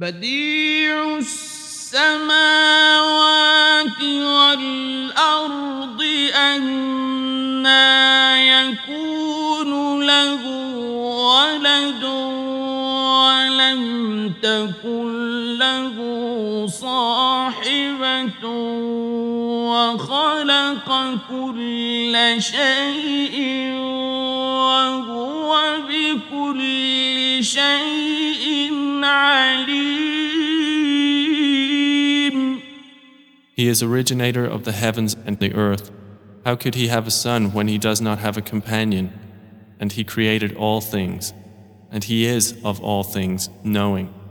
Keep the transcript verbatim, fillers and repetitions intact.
بديع السماوات والأرض أنى يكون له ولد ولم تكن له صاحبة وخلق كل شيء وهو بكل شيء عليم. He is originator of the heavens and the earth. How could he have a son when he does not have a companion? And he created all things, and he is of all things knowing.